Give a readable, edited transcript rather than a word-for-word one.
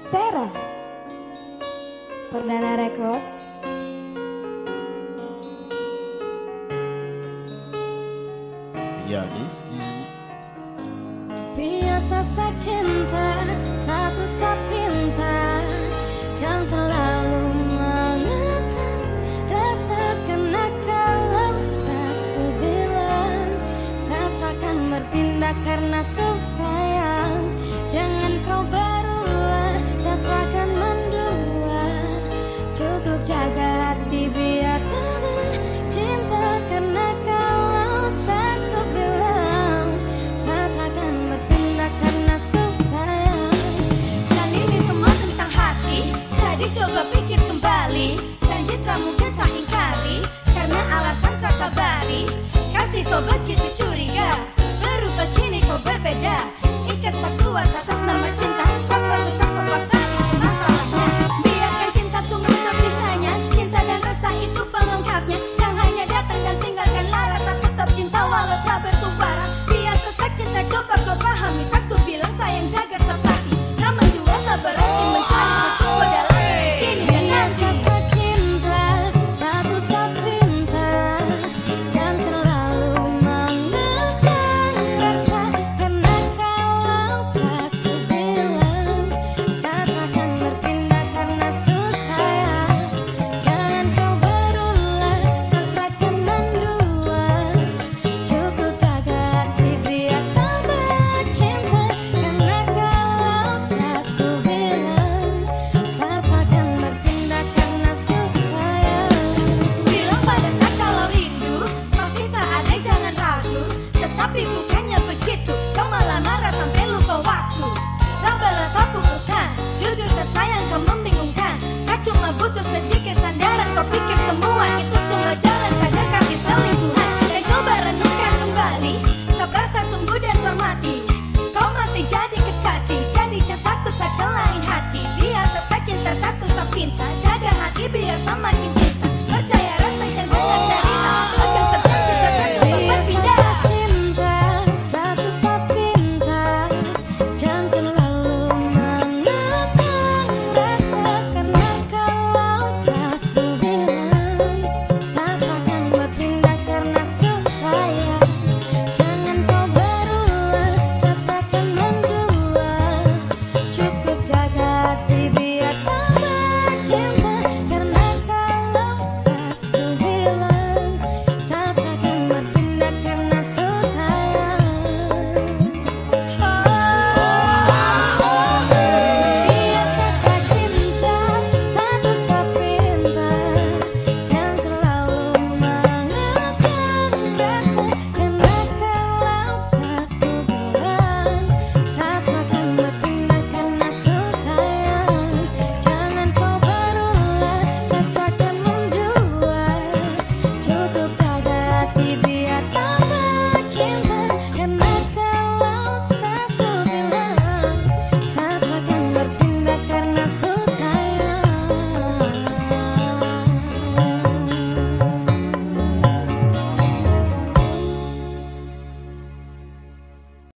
Sera Perdana Rekod. Ya Disti. Biasa saya cinta, satu saya pinta, jangan terlalu menekan. Rasakan kalau saya bilang, saya takkan berpindah karena sayang. Jangan kau berulang, saya takkan mendua. Cukup jaga hati biar tak cinta, karena kalau saya bilang, saya takkan berpindah karena sayang. Dan ini semua tentang hati, jadi coba pikir kembali. Janji tak mungkin saya ingkari, karena alasan tak kabari. Kasih kau begitu curiga, berubah kini kau berbeda. Ikat tak kuat atas nama cinta, saya tak suka kau paksa.